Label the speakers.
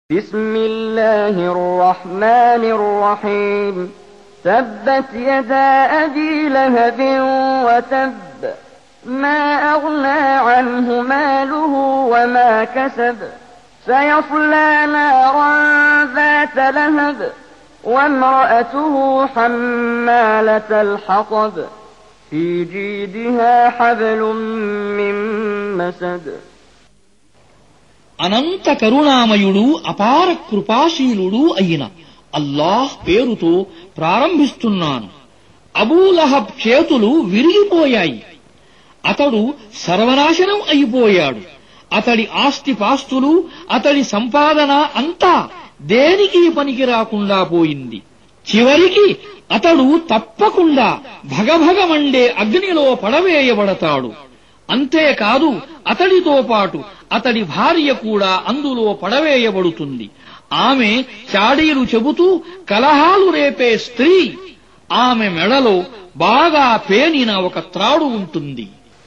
Speaker 1: بسم الله الرحمن الرحيم تبت يدا أبي لهب وتب ما أغنى عنه ماله وما كسب سيصلى نارا ذات لهب وامرأته حمالة الحطب في جيدها حبل من مسد
Speaker 2: అనంత కరుణామయుడు అపార కృపాశీలుడు అయిన అల్లాహ్ పేరుతో ప్రారంభిస్తున్నాను. అబూలహబ్ చేతులు విరిగిపోయాయి. అతడు సర్వనాశనం అయిపోయాడు. అతడి ఆస్తిపాస్తులు, అతడి సంపాదన అంతా దేనికి పనికి రాకుండా పోయింది. చివరికి అతడు తప్పకుండా భగభగమండే అగ్నిలో పడవేయబడతాడు. అంతేకాదు, అతడితో పాటు అతడి భార్య కూడా అందులో పడవేయబడుతుంది. ఆమె చాడీలు చెబుతూ కలహాలు రేపే స్త్రీ. ఆమె మెడలో బాగా పేనిన ఒక త్రాడు ఉంటుంది.